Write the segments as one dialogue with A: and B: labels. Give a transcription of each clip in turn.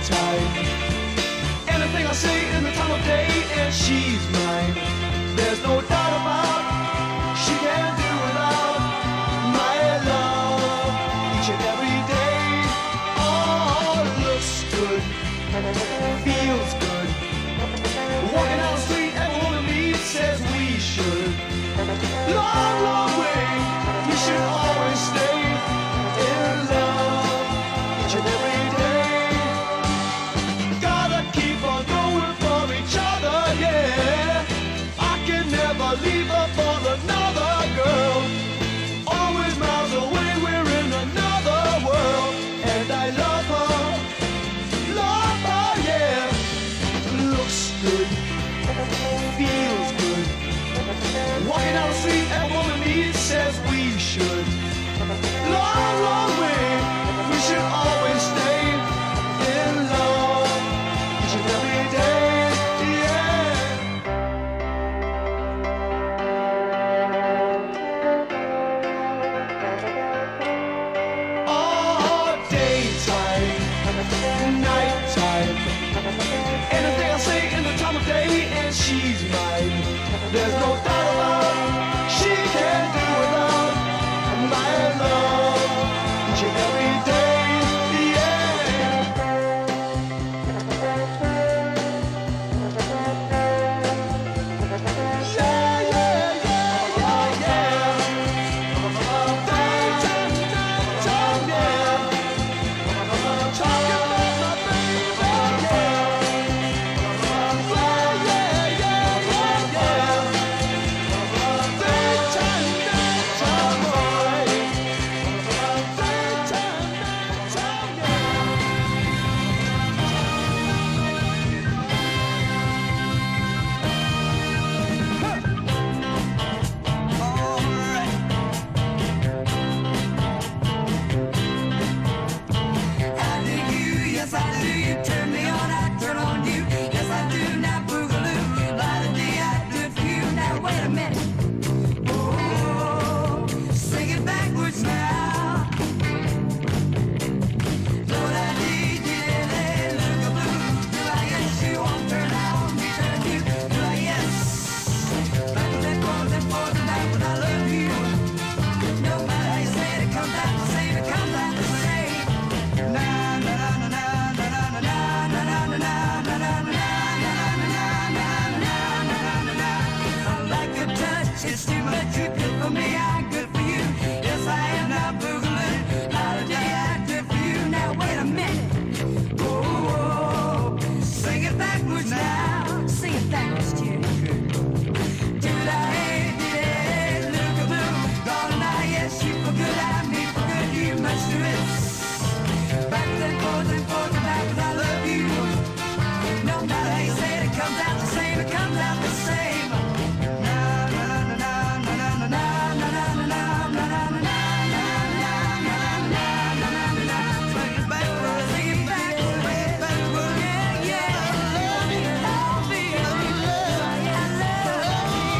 A: daytime. Anything I say in the time of day, and she's mine. There's no doubt about she can't do without my love each and every day. Oh, looks good, feels good. Walking down the street, everyone we meet says we should. Long, long way, we should always stay in love each and every day. Gotta keep on going for each other, yeah. I can never leave her for another girl. Always miles away, we're in another world. And I love her, yeah. Looks good, feels good. Walking down the street, everyone we meet says we should. Long, long way, we should always stay in love each and every day, yeah. Oh, daytime, nighttime. Anything I say in the time of day, and she's mine. There's no doubt about she can't do without my love each and every day, yeah. Yeah, yeah, yeah, yeah, yeah. Daytime, nighttime, yeah. Talking about my baby, yeah. Yeah, yeah, yeah, yeah. Daytime, nighttime, boy. Daytime, nighttime,
B: I dig you, yes I do. You turn me on, I turn on you. Yes I do. Now boogaloo, light a day I do for you. Now wait a minute. Oh, sing it backwards now. Lord, I need you, look a blue. Do I yes you won't turn on me, turn you? Do I yes? Back and forth and back when I love you. No matter how you say it, it comes out the same. It comes out the same. Na na na na na na na na na na na na na. I like your touch, it's too much. You good for me, I'm good for you. Yes, I am now boogaloo. Not a day I do for you. Now wait a minute. Oh, sing it backwards now. Sing it backwards too. Do I hate look a blue? Darling, I yes you for good, I me for good. You must do it. Back and forth and back when I love you. No matter how you say it, it comes out the same. It comes out the same. Na na na na na na na na na na na na na na na. Sing it backwards, sing it backwards, yeah, yeah. I love you, I love you.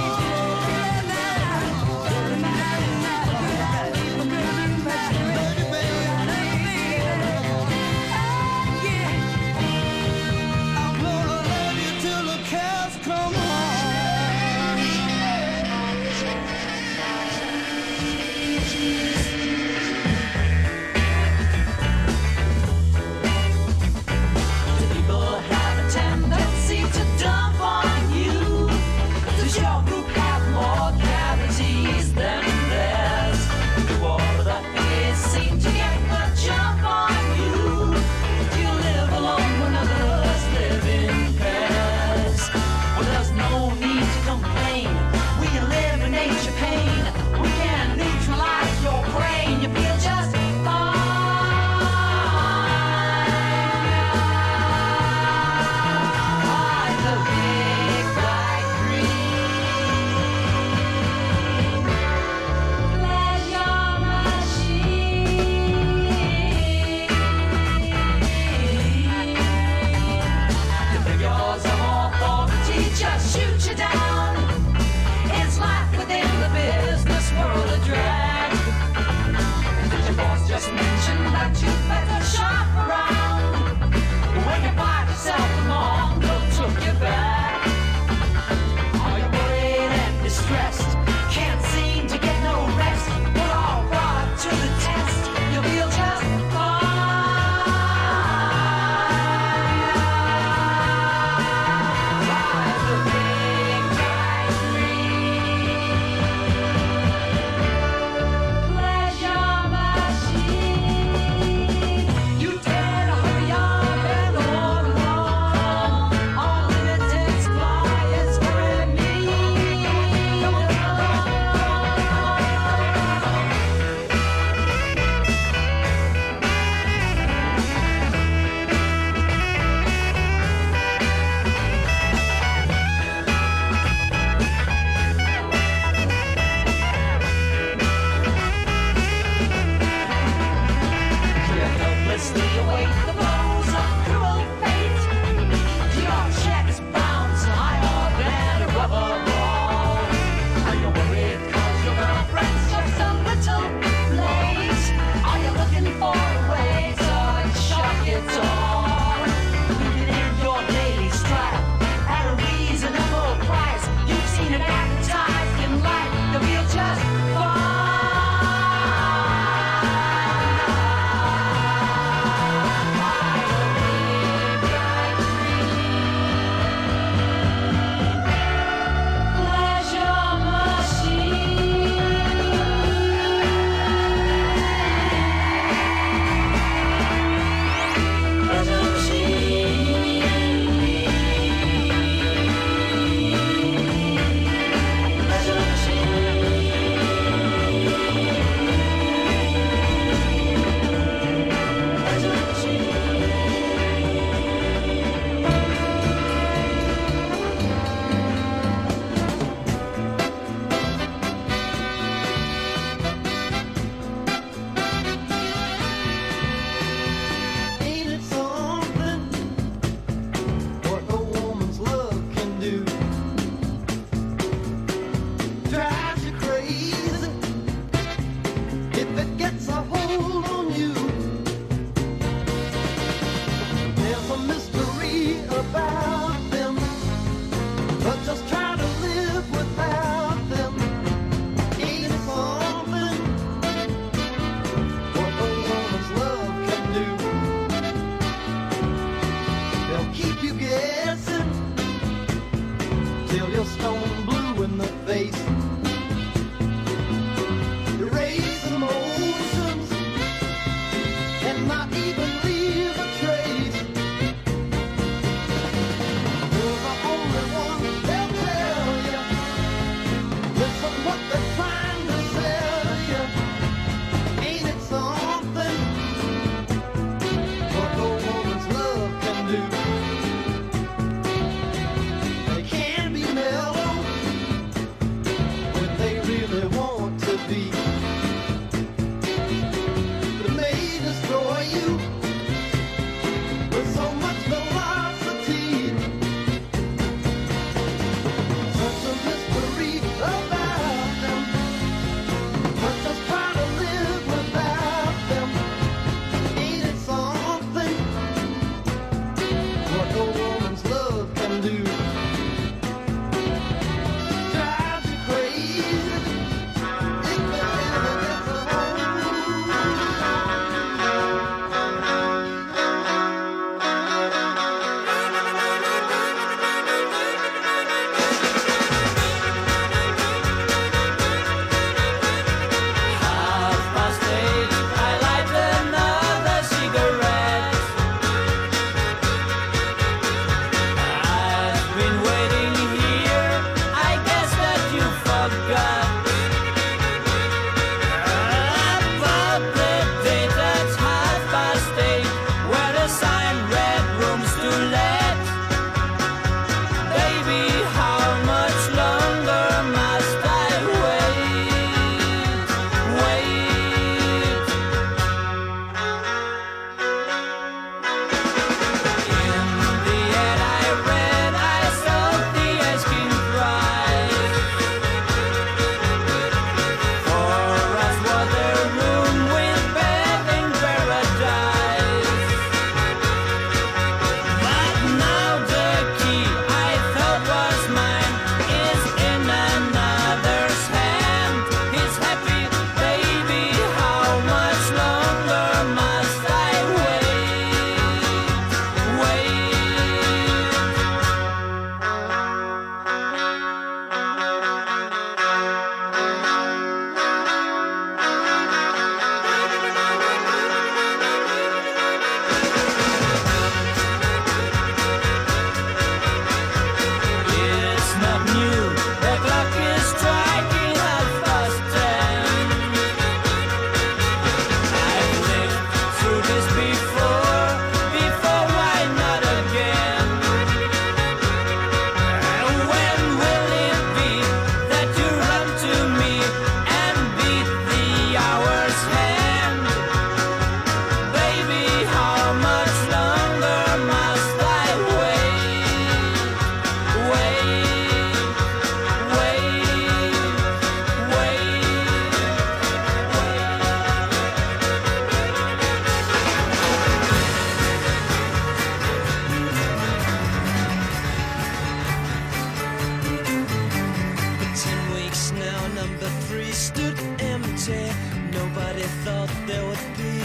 C: there would be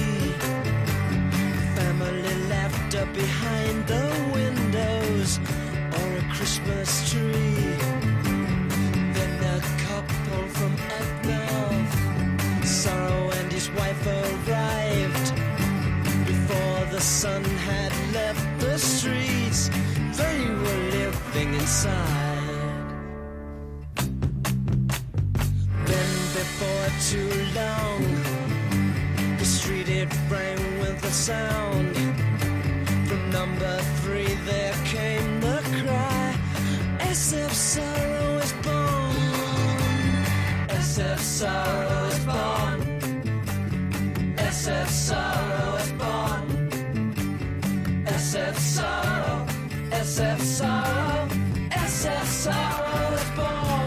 C: family laughter behind the windows or a Christmas tree. Then a couple from up north, Sorrow and his wife arrived before the sun had left the streets. They were living inside. Then before too long, the street it rang with a sound. From number 3 there came the cry, SF Sorrow is born. SF Sorrow is born. SF Sorrow is born. SF Sorrow, SF Sorrow, SF Sorrow is born.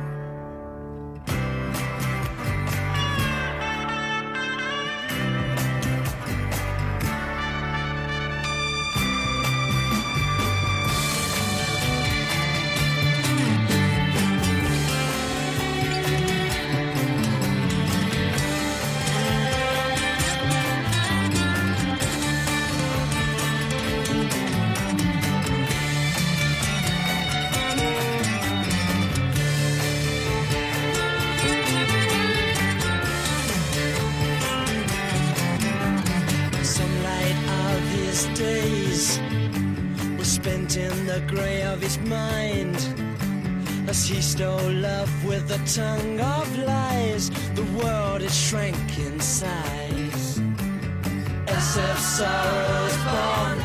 C: Days were spent in the grey of his mind as he stole love with the tongue of lies. The world is shrank in size. SF Sorrow is born.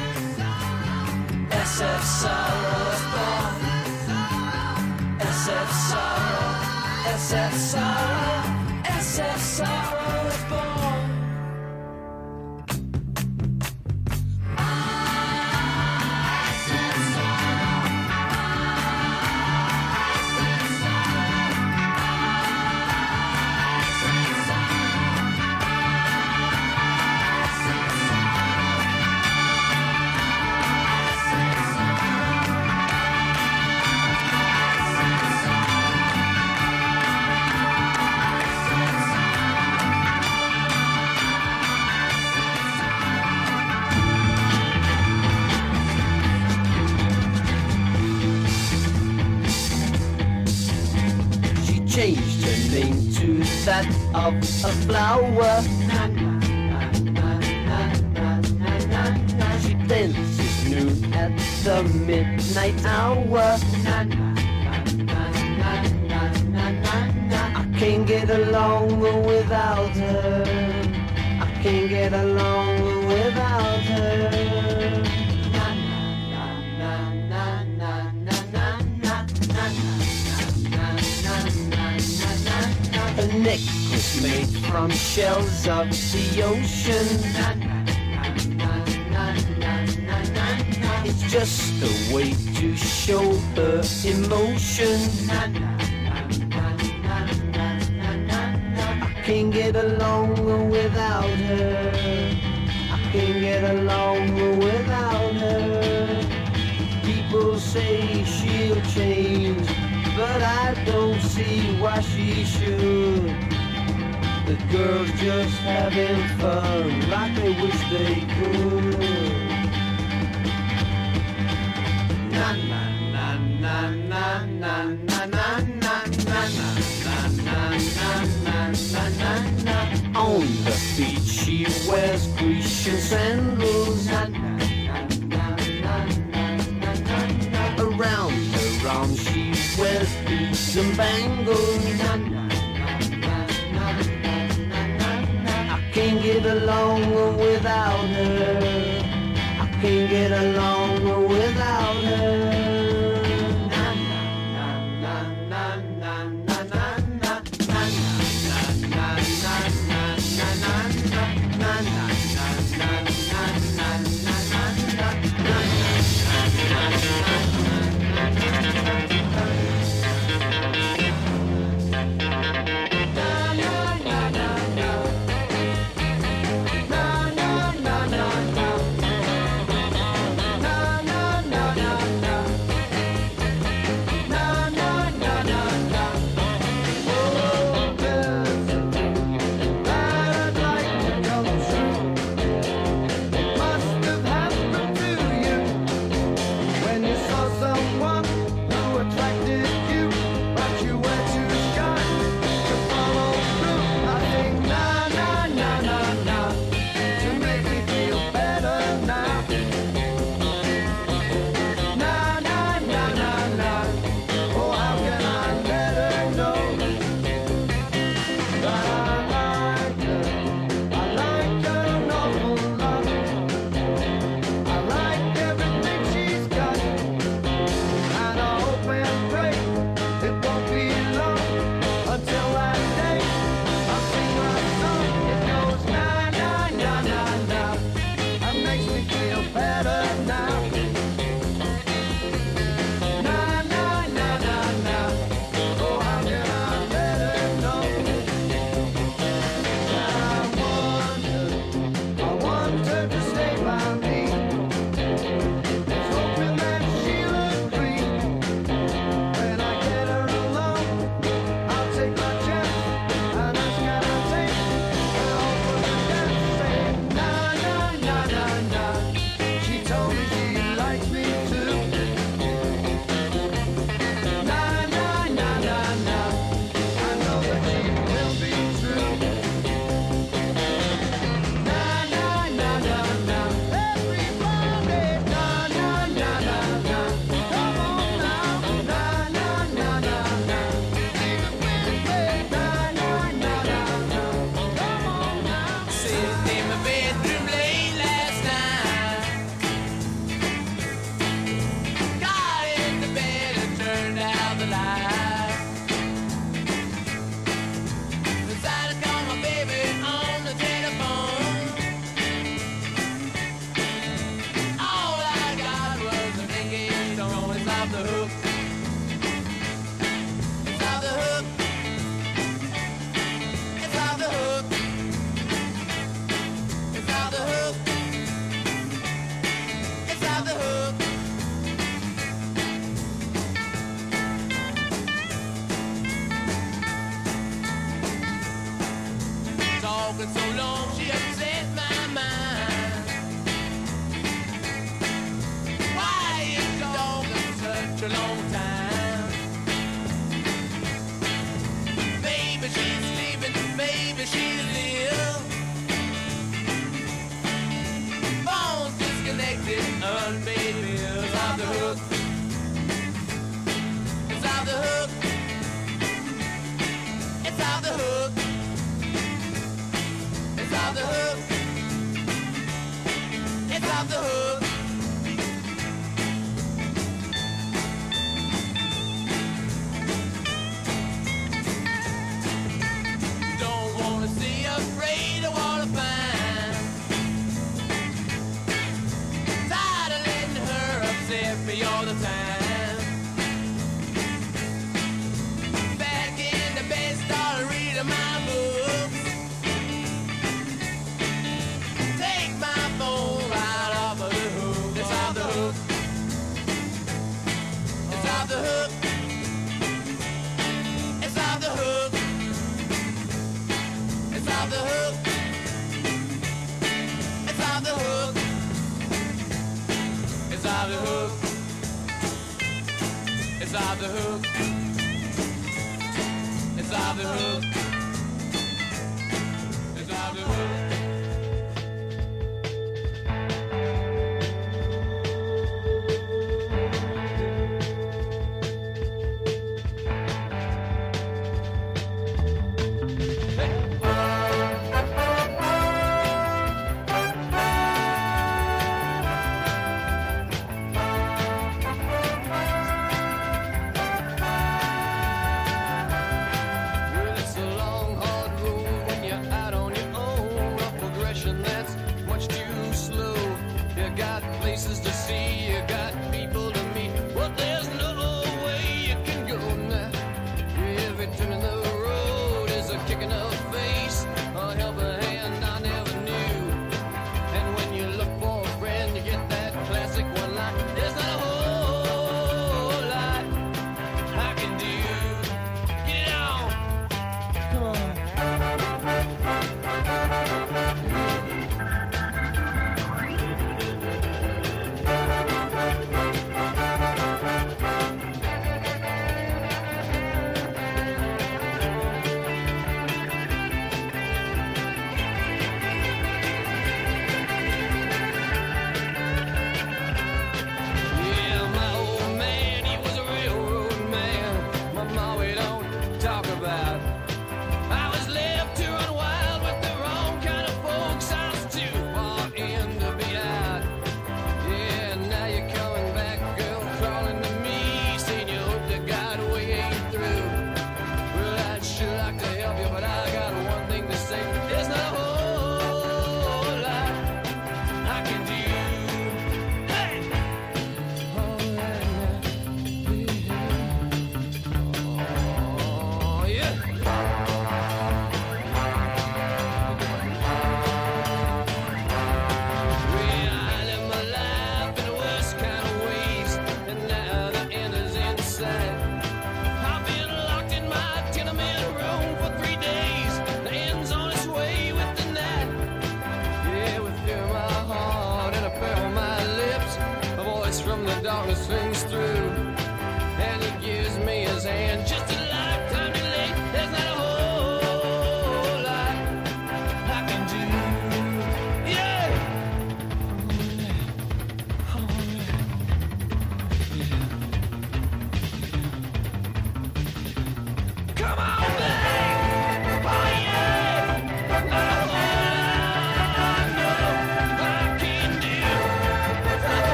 C: SF Sorrow is born. SF Sorrow, SF Sorrow, SF Sorrow is born. Changed her name to that of a flower. She dances nude at the midnight hour. I can't get along without her. I can't get along without her. A necklace made from shells of the ocean. It's just a way to show her emotion. I can't get along without her. I can't get along without her. People say she'll change, but I don't see why she should. The girls just having fun like they wish they could. Na na na na na na na na na na na. On her feet she wears Grecian sandals. Around her arm she wears beads and bangles. I can't get along without her. I can't get along without her.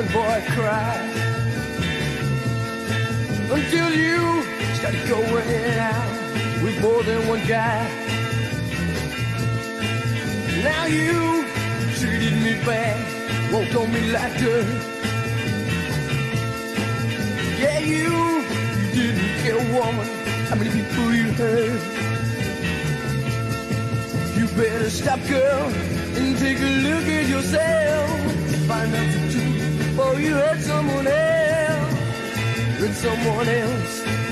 A: one boy cry. Until you started going out with more than one guy. Now you treated me bad, walked on me like dirt. Yeah, you didn't care, woman, how many people you hurt. You better stop, girl, and take a look at yourself. Find out the truth before you hurt someone else. Hurt someone else.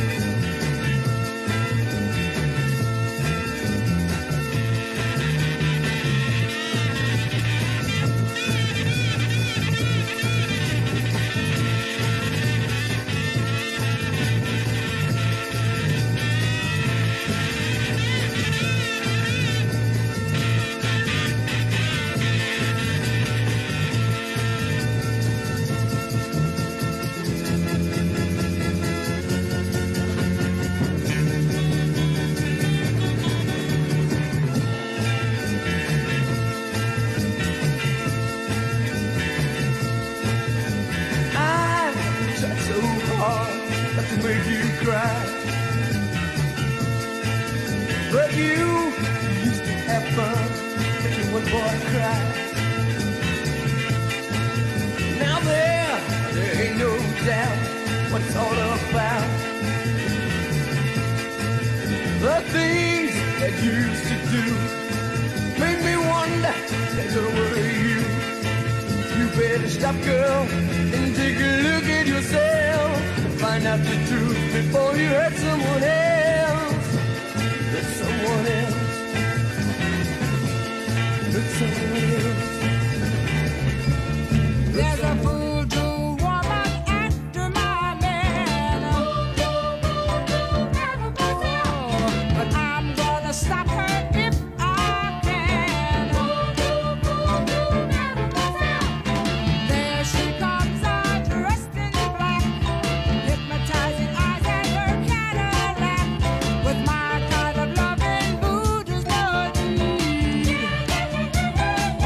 A: But you used to have fun making one boy cry. Now there ain't no doubt what it's all about. The things that you used to do made me wonder if they're gonna worry you. You better stop, girl, and take a look at yourself. Find out the truth before you hurt someone else. Hurt someone else. Hurt someone else.
B: There's a voodoo woman after my man. But I'm gonna stop her if I can. There she comes out dressed in black, hypnotizing eyes and her Cadillac. With my kind of loving voodoo's no need.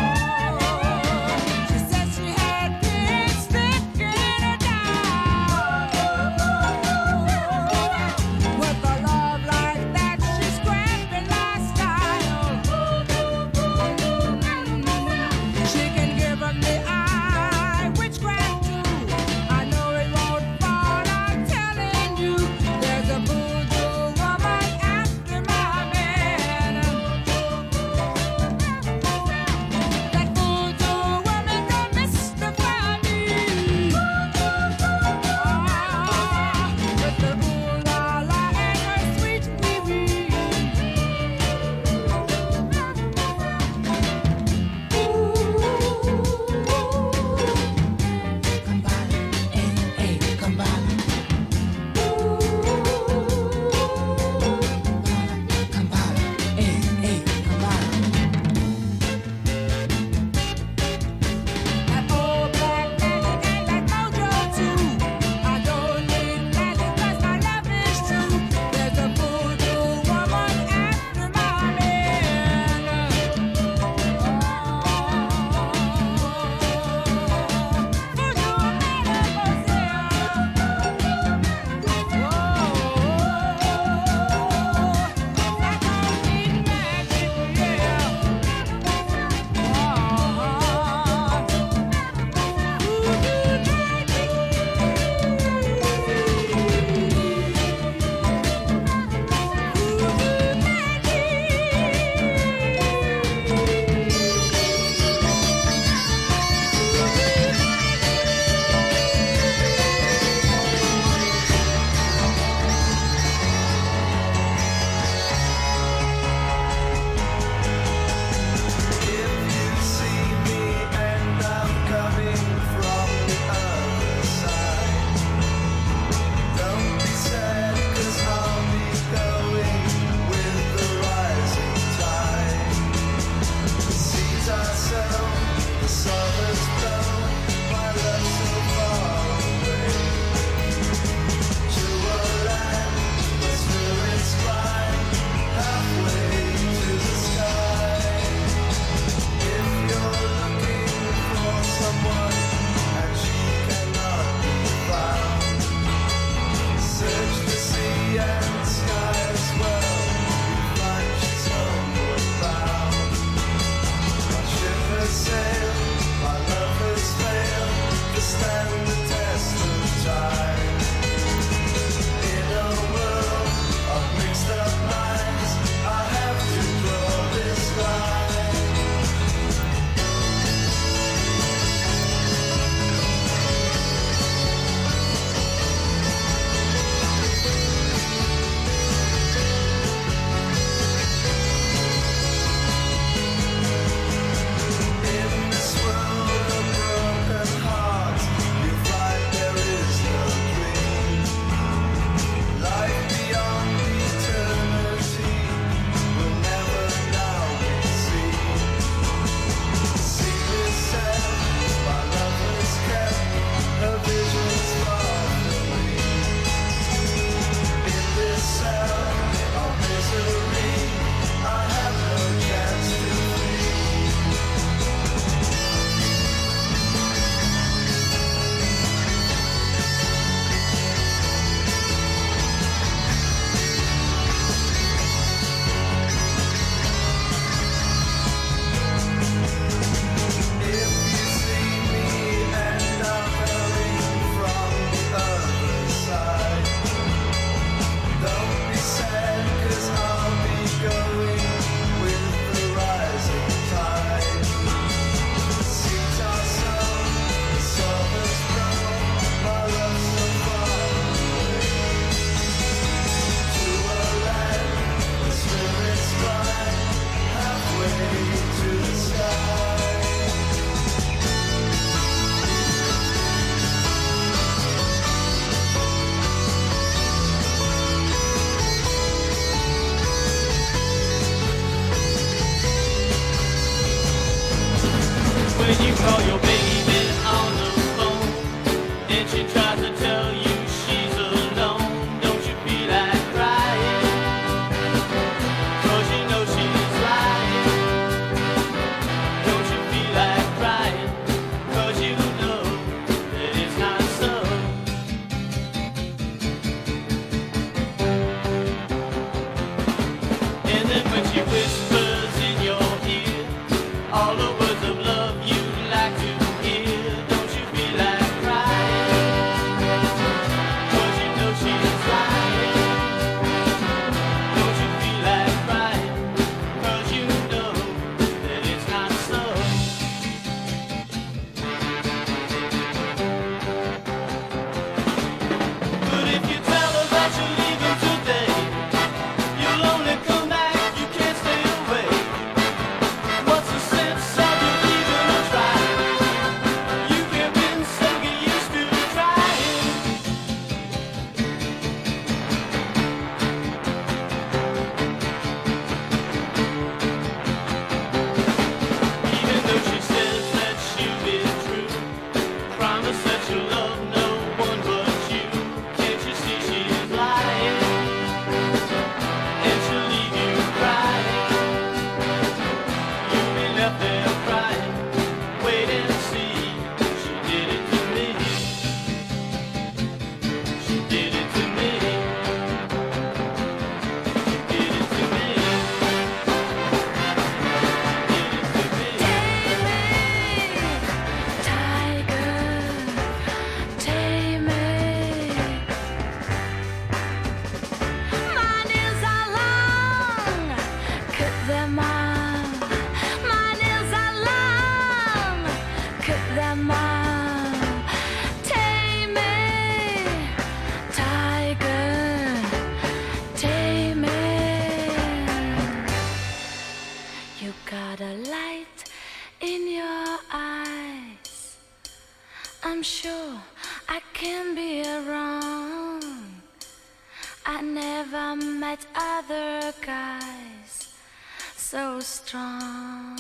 D: never met other guys so strong.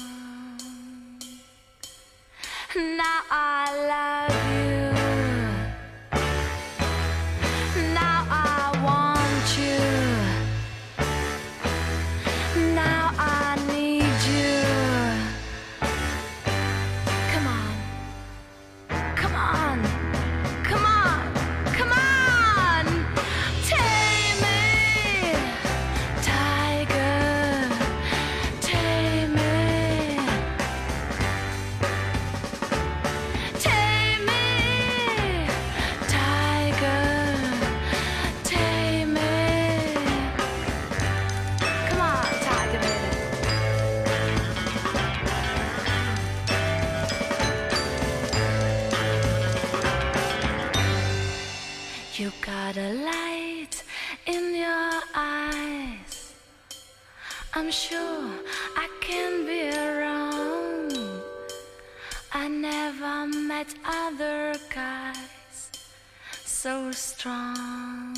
D: Now I love you. Now I want you. Now I need you. Come on. Come on. Come on. Come on. Tame me, tiger. Tame me. Tame me, tiger. Tame me. Come on, tiger baby. You got a light in your eyes. I'm sure I can be wrong. I never met other guys so strong.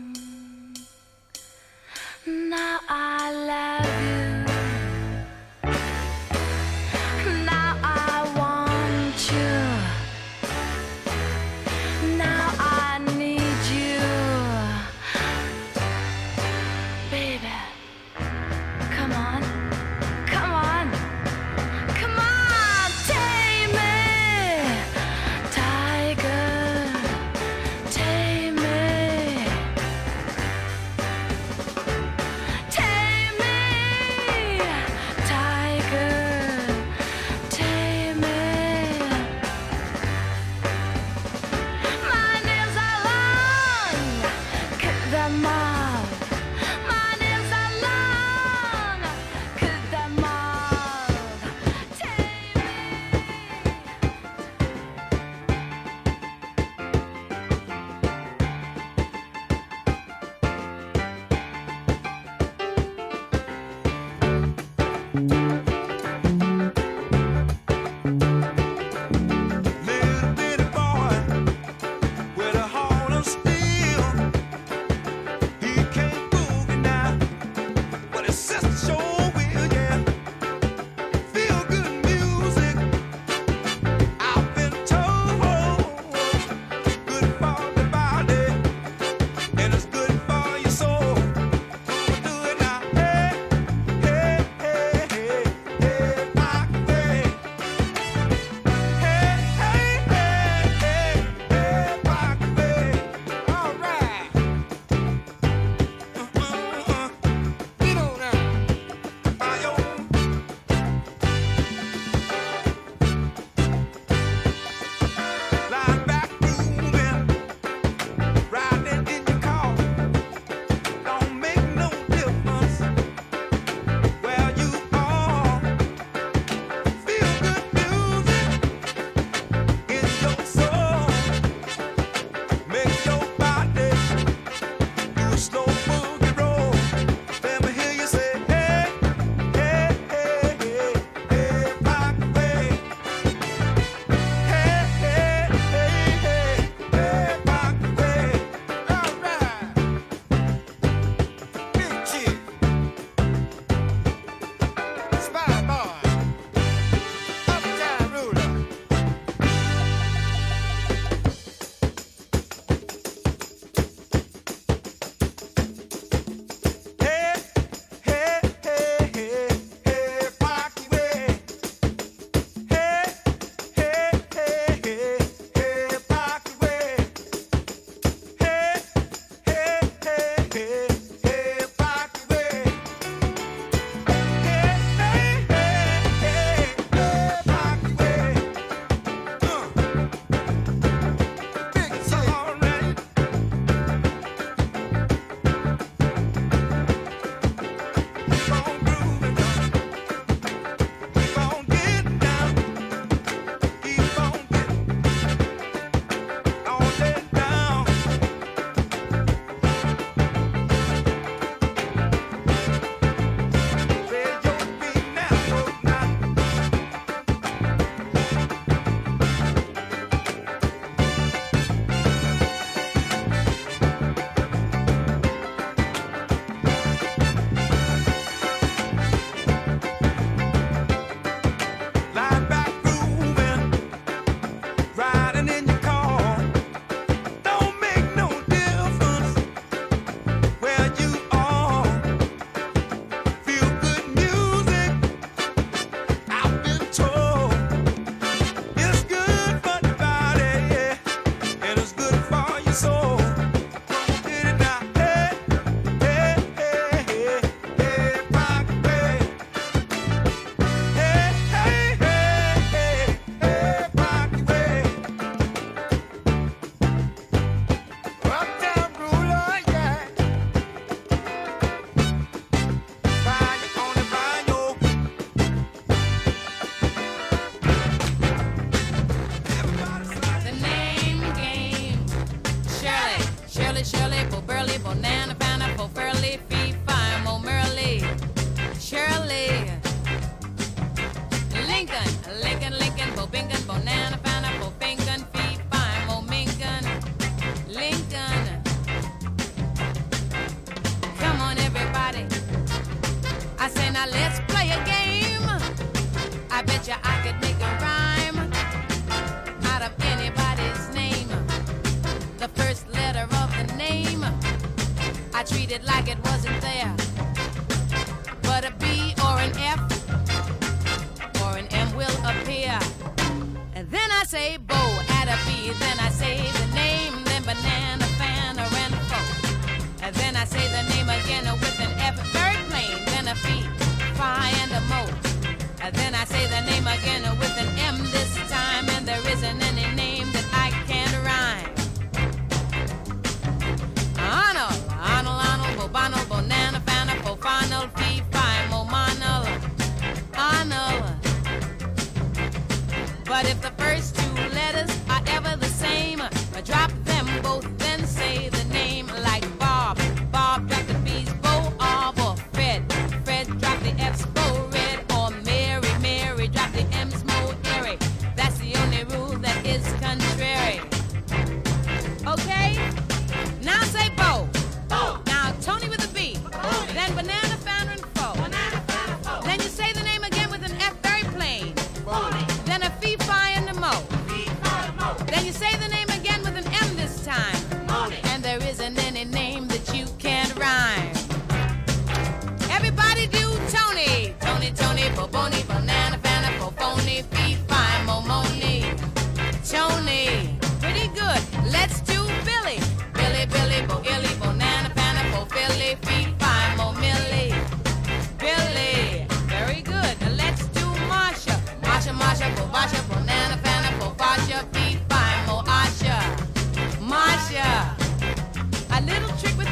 D: Now I love you. Now I want you. Now I need you. Baby, come on. Come on. Come on, tame me, tiger, tame me, tame me, tiger, tame me. My nails are long, cut them off. My nails are long, cut them off. Tame me.
C: Little bitty boy with a heart of steel. He
E: burly, banana, fana, po furly, fee, fine, mo merly, Shirley, Lincoln, Lincoln, Lincoln, bo bingon, banana, fana, po fingon, fee, fine, mo mingon, Lincoln. Come on, everybody. I say now let's play a game. I bet you I could make a rhyme out of anybody's name. The first letter of the name, I treat it like it wasn't there. But a B or an F or an M will appear. And then I say Bo, add a B. Then I say the name, then banana, fan, or and fo. And then I say the name again with an F, third plane, then a fee, fi, and a mo. And then I say the name again with an M this time, and there isn't any name that I can't rhyme. Arnold, Arnold, Arnold, Bobano, Bonana, Fana, Pofanal, Fee, Fi, Momanal, Arnold. But if the first two letters are ever the same, drop them both, then say the name like Bob. Bob, drop the B's, Bo, or Fred. Fred, drop the F's, Bo, Red, or Mary. Mary, drop the M's, Mo, Airy. That's the only rule that is contrary. Okay? Now say Bo. Bo. Now Tony with a B. Tony. Then banana, founder, and fo. Banana, founder, fo. Then you say the name again with an F, very plain. Tony. Then a fee, fi, and a mo. Fee, fi, mo. Then you say the name again with an M this time. Tony. And there isn't any name that you can't rhyme. Everybody do Tony. Tony, Tony, Boboni, banana, fana, Boboni, fee, fi, momoni. Tony. Pretty good. Let's do Billy. Billy, Billy, bo illy, banana, fana, bo Philly, fee, fi, mo millie. Billy. Very good. Let's do Marsha. Marsha, Marsha, bo Basha, banana, fana, bo Basha, fee, fi, mo Asha. Marsha. A little trick with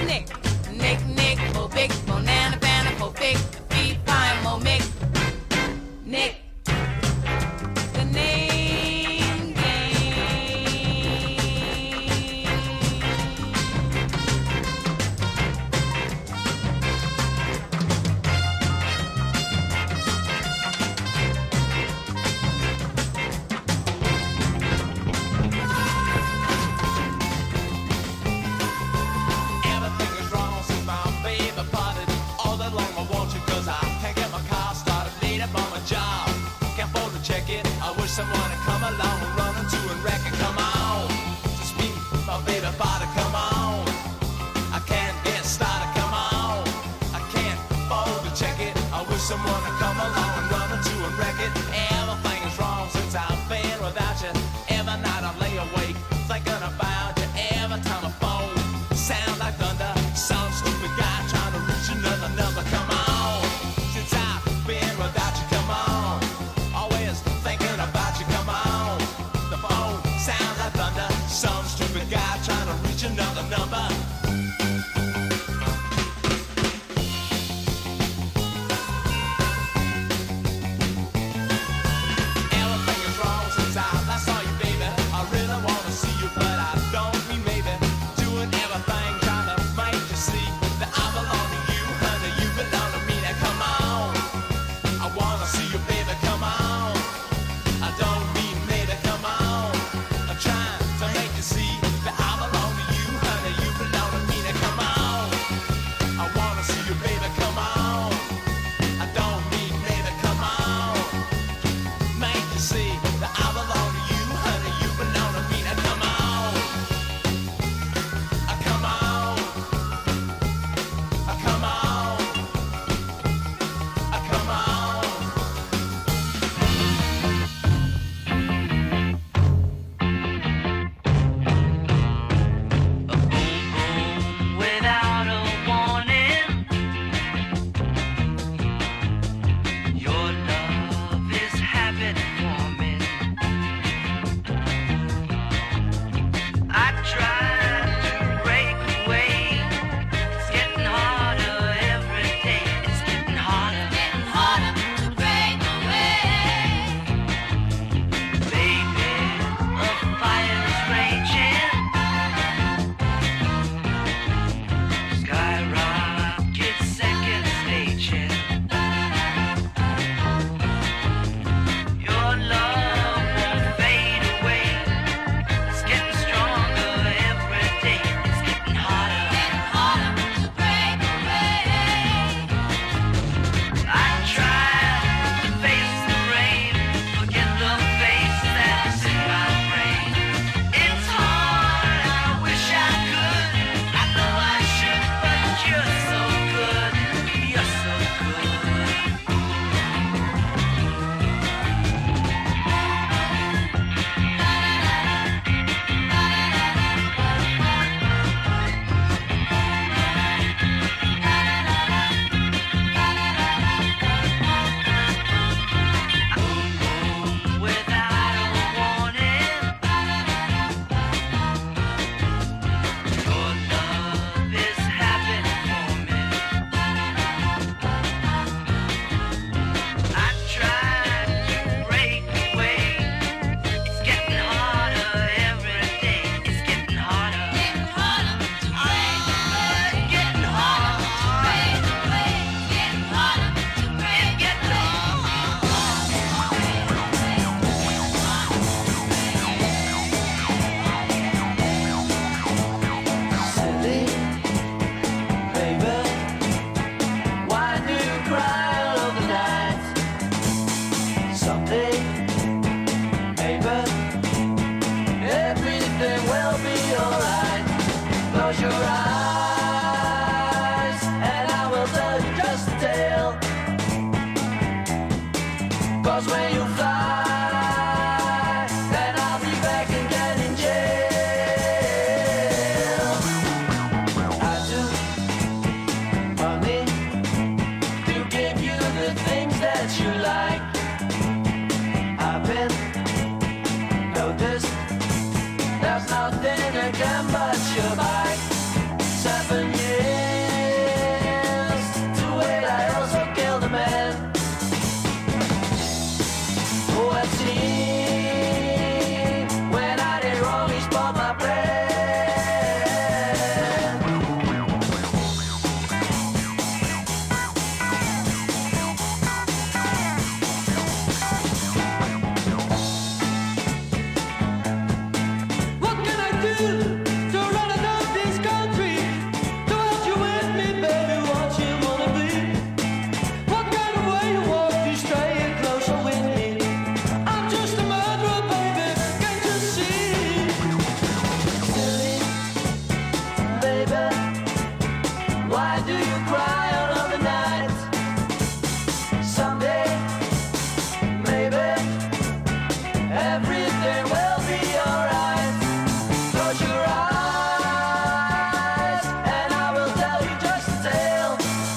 A: Why do you cry all of the night? Someday, maybe, everything will be alright. Close your eyes, and I will tell you just a tale.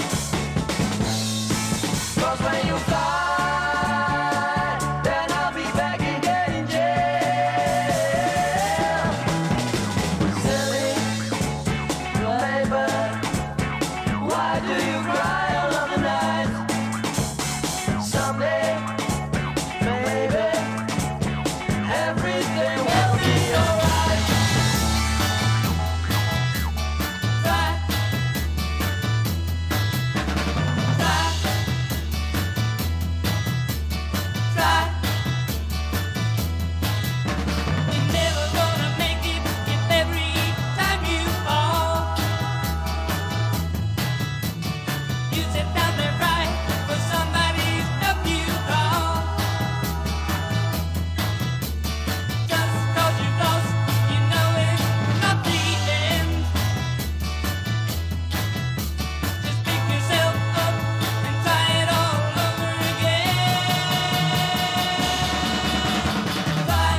A: 'Cause when you fly, then I'll be back again in jail. Silly, baby, why do you cry all of the night? Someday, maybe, everything will be alright. Fly, fly, fly.
B: You're never gonna make it if every time you fall, you sit down there right for somebody's help you call. Just 'cause you've lost, you know it's not the end. Just pick yourself up and try it all over again. Fly,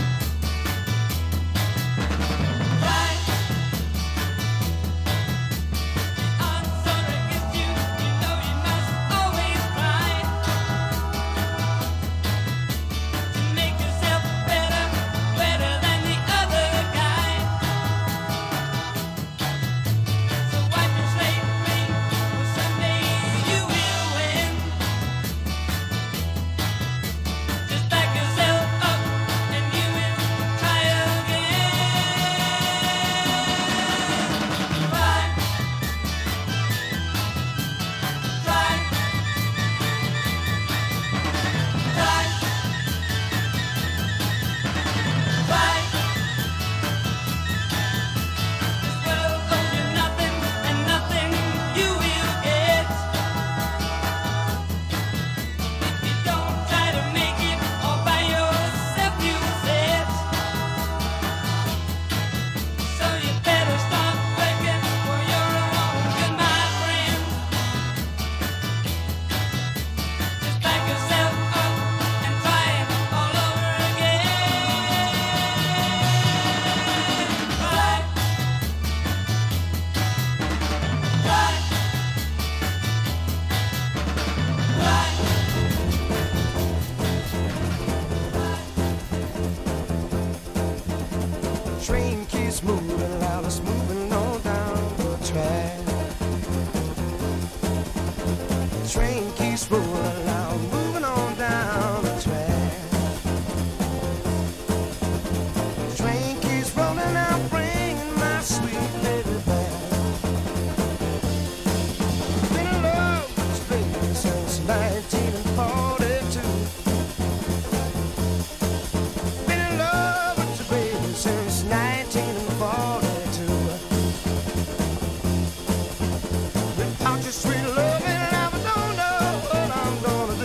B: fly. The odds are against you, you know you must always try to make yourself better, better than the other guy. So wipe your slate clean, 'cause someday you will win. Just back yourself up and you will try again. Fly, fly, fly, fly. This world owes you nothing, and nothing you will get. If you don't try to make it all by yourself, you'll sit. So you better start working for your own good, my friend. Just back yourself up and try it all over again. Fly, fly, fly.
C: Train keeps moving loud, it's moving on down the track. Train keeps rolling loud, moving on down the track. Train keeps rolling out, bringing my sweet baby back. Been in love with this baby since 1942. Been in love with the baby since 1942. Without your sweet loving, I don't know what I'm gonna do.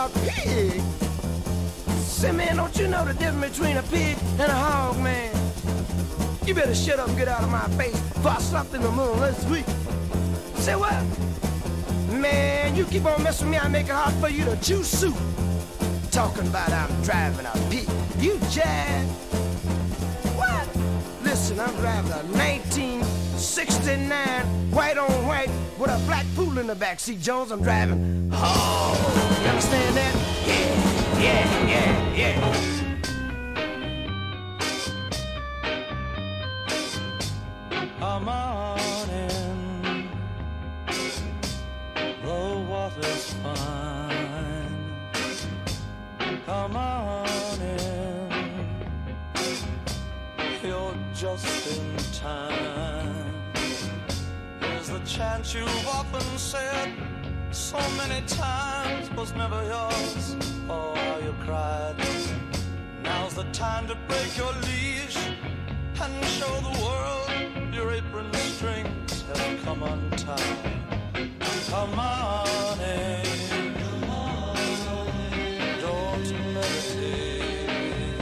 F: a pig. Say, man, don't you know the difference between a pig and a hog, man? You better shut up and get out of my face before I slapped in the moon last week. Say what? Man, you keep on messing with me, I make it hard for you to chew soup. Talking about I'm driving a pig. You jazz. What? Listen, I'm driving a 1969 white on white with a black poodle in the backseat. Jones, I'm driving. Oh, you understand that? Yeah, yeah, yeah, yeah.
C: Come on in, the water's fine. Come on in, you're just in time. Here's the chance you've often said so many times was never yours. Oh, how you cried. Now's the time to break your leash and show the world your apron strings have come untied. Come on in, don't meditate.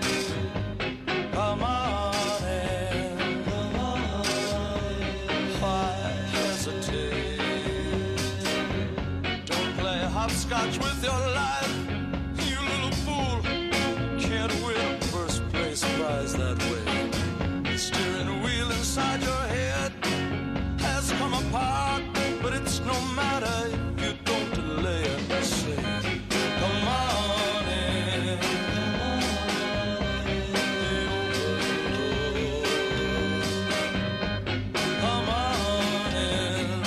C: Come on in, why hesitate? Don't play hopscotch with your life, you little fool. Can't win a first place prize that way. The steering wheel inside your head has come apart, but it's no matter if you don't delay and say, come on in. Come on in.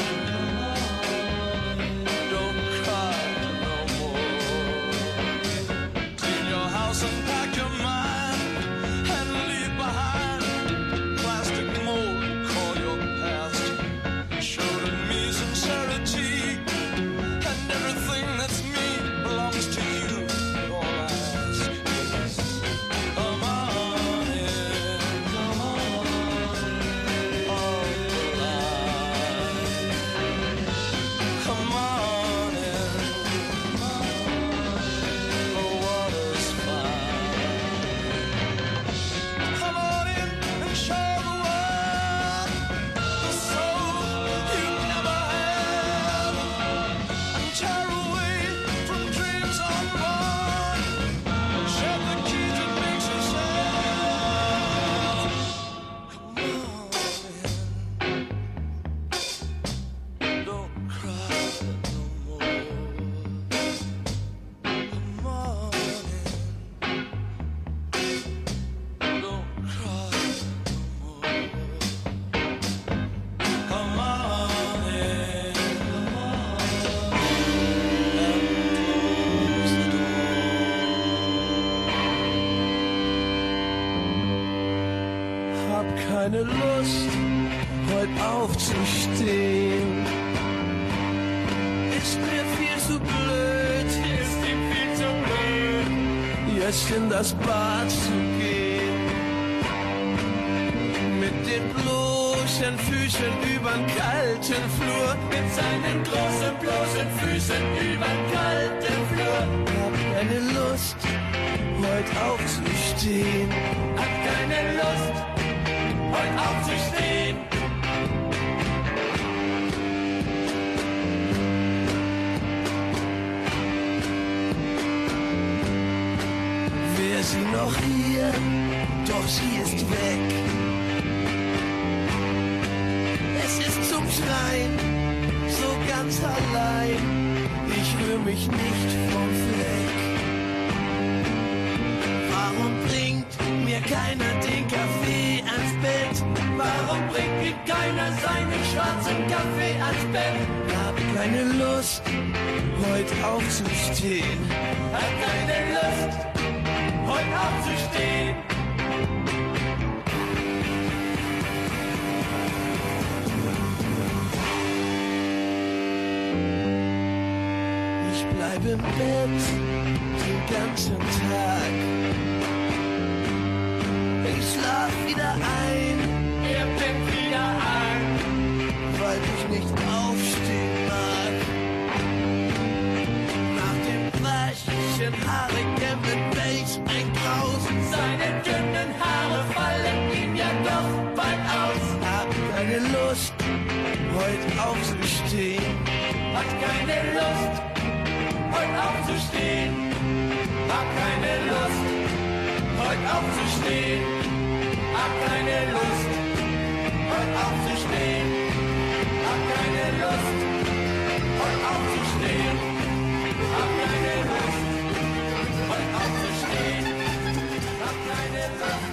C: Don't cry no more. Clean your house and pack your mind and leave behind plastic mold you call your past. Show to me sincerity, and everything that's me belongs to you. All I ask is, come on in, come on in, all alive. Come on in, the water's fine. Come on in and show the world the soul you never had, and tear away from dreams unborn, and shed the key that makes you sad. Come on in, don't cry no more. Come on in, don't cry no more. Come on in, and close the door.
F: Hab keine Lust, heute aufzustehen. Ist mir viel zu blöd, ist ihm viel zu blöd, jetzt in das Bad zu gehen. Mit den bloßen Füßen übern kalten Flur, mit seinen großen bloßen Füßen übern kalten Flur. Hab keine Lust, heute aufzustehen. Hab keine Lust, heute aufzustehen. Wär sie noch hier, doch sie ist weg. Es ist zum Schreien, so ganz allein. Ich rühr mich nicht vom Fleck. Warum bringt mir keiner den Kaffee ans Bett? Warum bringt mir keiner seinen schwarzen Kaffee ans Bett? Hab keine Lust, heute aufzustehen. Hab keine Lust, heute aufzustehen. Ich bleib im Bett den ganzen Tag. Ich schlaf wieder ein, er pennt wieder ein, weil ich nicht aufstehen mag. Nach dem Preis
A: aufzustehen, hab keine Lust. Heute aufzustehen, hab keine Lust. Heute aufzustehen, hab keine Lust. Heute aufzustehen, hab keine Lust.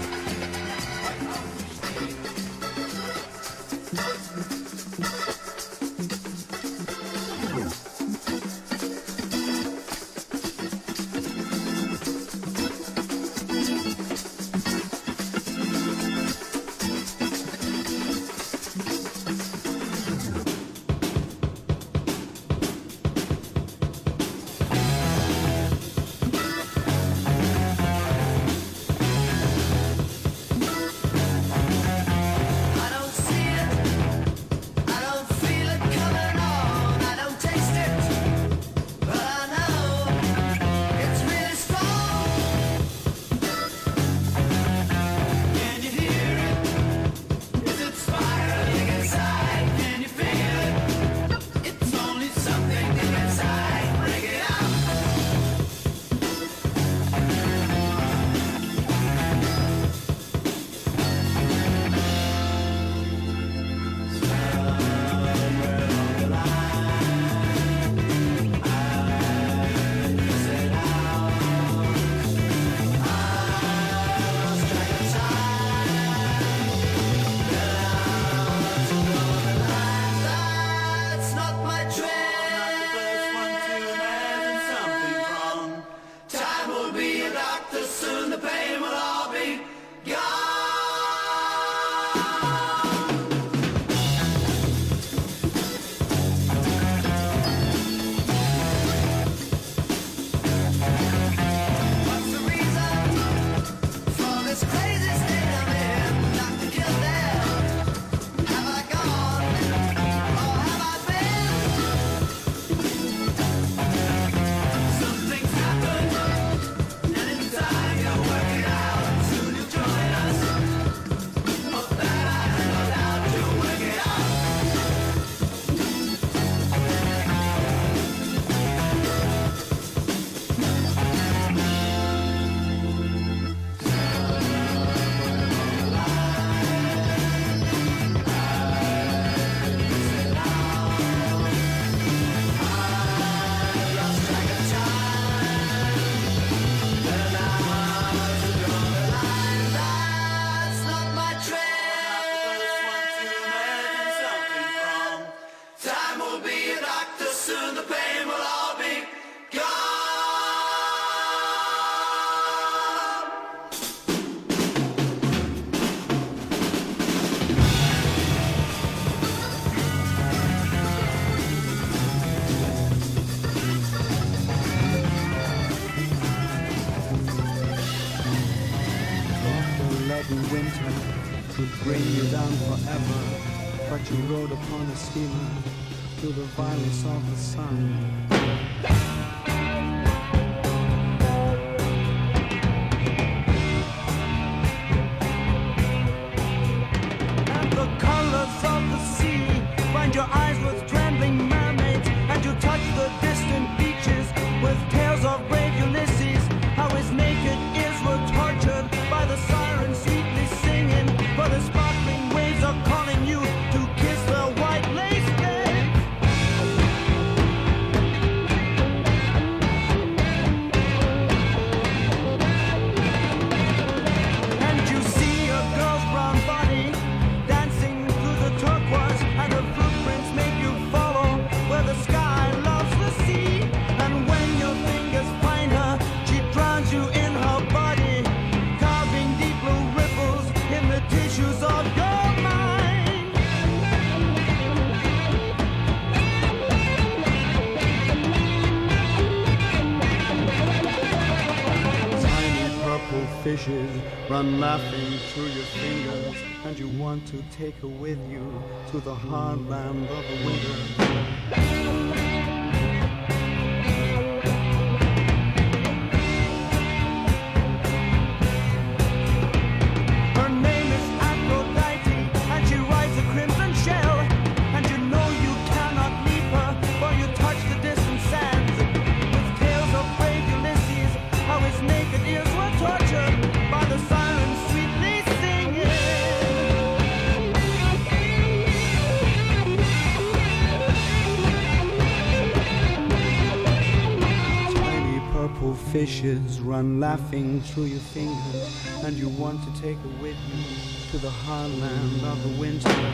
G: bring you down forever, but you rode upon a steamer through the violence of the sun. And the colors of the sea find your eyes with trembling mermaids, and you touch the distant beaches with tales of brave Ulysses, how his naked ears were tortured by the sirens sweetly singing, for the sparkling waves are calling you to kiss the white lace bed. And you see a girl's brown body dancing through the turquoise, and her footprints make you follow where the sky loves the sea. And when your fingers find her, she drowns you in her body, carving deep blue ripples in the tissues of your mind. Tiny purple fishes run laughing through your fingers, and you want to take her with you to the hard land of the winter. Her name is Aphrodite, and she rides a crimson shell, and you know you cannot leave her, for you touch the distant sands, with tales of brave Ulysses, how his naked ears were tortured by the sun. fishes run laughing through your fingers, and you want to take her with you to the heartland of the winter.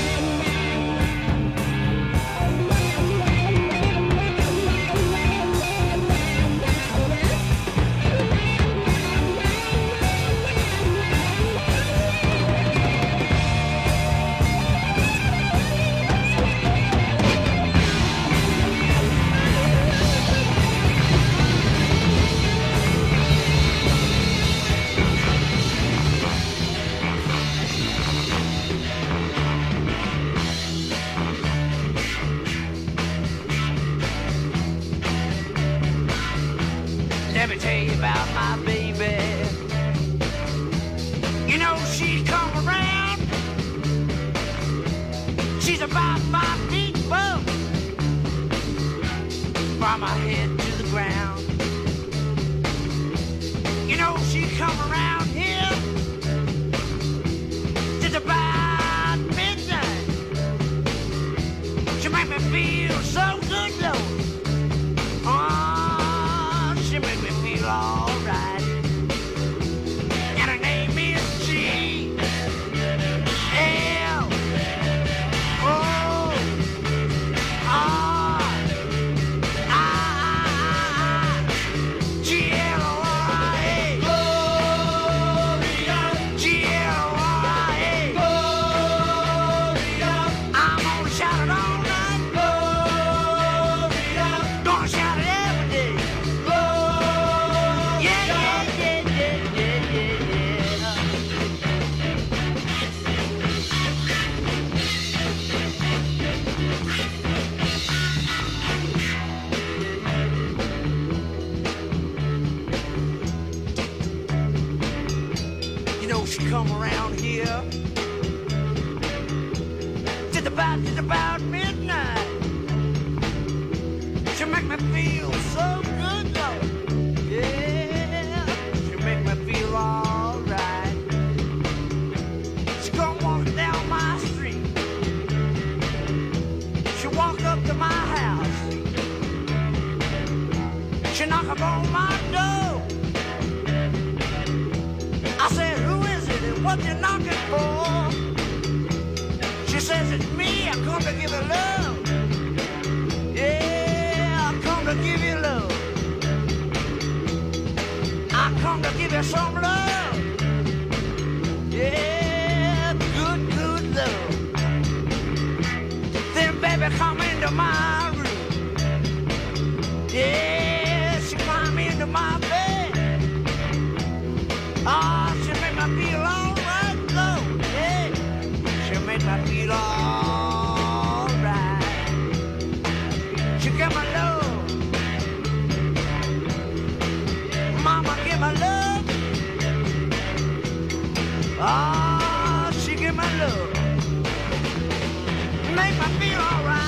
H: Let me tell you about my baby. You know she come around. She's about 5 feet above, from her head to the ground. You know she come around here just about midnight. She make me feel so good, Lord. She make me feel alright. And her name is G-L-O-R-I. G-L-O-R-I-A. Gloria. G-L-O-R-I-A. Gloria. I'm gonna shout it all night. Gloria. Gonna shout it every day. You know she come around here just about midnight. She make me feel so good, Lord. Yeah, she make me feel alright. She come walking down my street. She walk up to my house. She knock upon my door. I said, who is it and what you knocking for? She says, it's me, I come to give you love. Yeah, I come to give you love. I come to give you some love. Yeah, good, good love. Then baby come into my room. Yeah, she climb into my bed. Ah, she make me feel alright, Lord. Yeah, she make me feel alright. She give me love. Mama give me love. Ah, she give me love. Make me feel alright.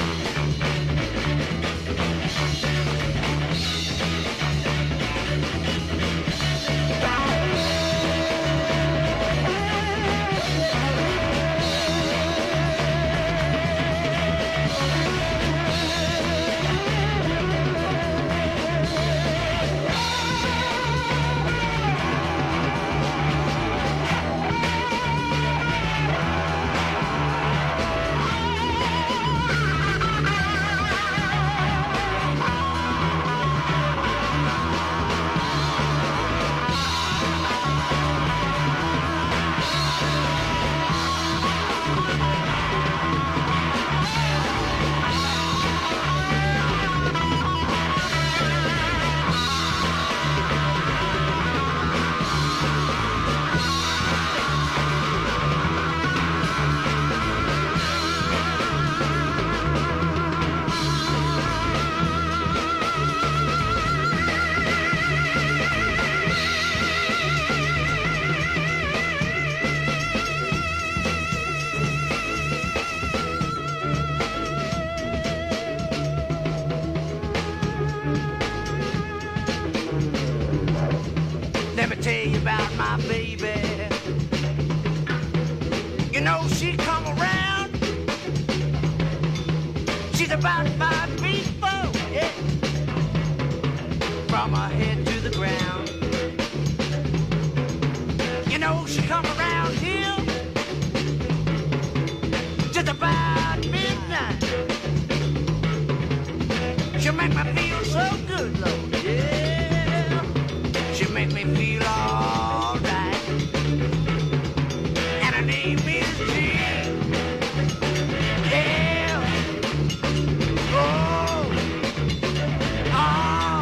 H: Let me tell you about my baby. You know she come around. She's about 5 feet 4, yeah. From her head she come around here just about midnight. She make me feel so good, Lord, yeah. She make me feel alright. And her name is Jill. Yeah. Oh. Ah.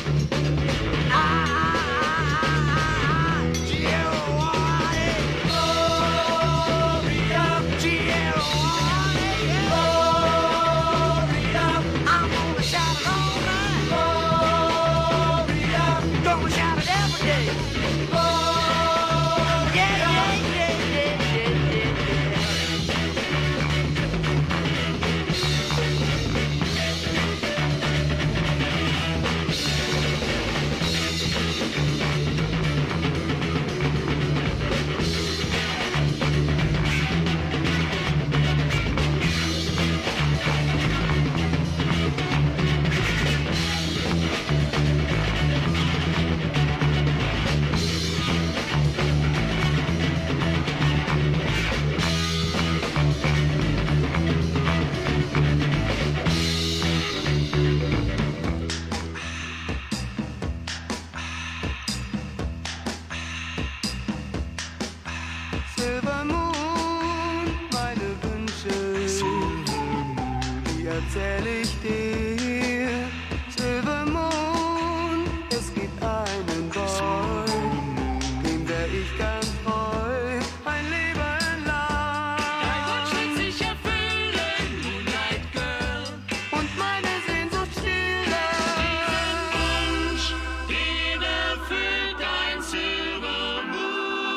H: Silver Moon, meine Wünsche, die erzähl ich dir. Silver Moon, es gibt einen Boy, dem wär ich gern treu, ein Leben lang. Dein Wunsch wird sich erfüllen, Moonlight Girl, und meine Sehnsucht stillen. Wunsch, den erfüllt ein Silver Moon.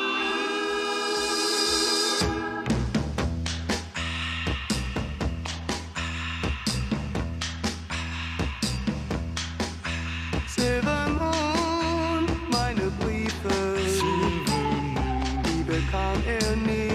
H: Silver Moon, meine Briefe, die bekam er nie.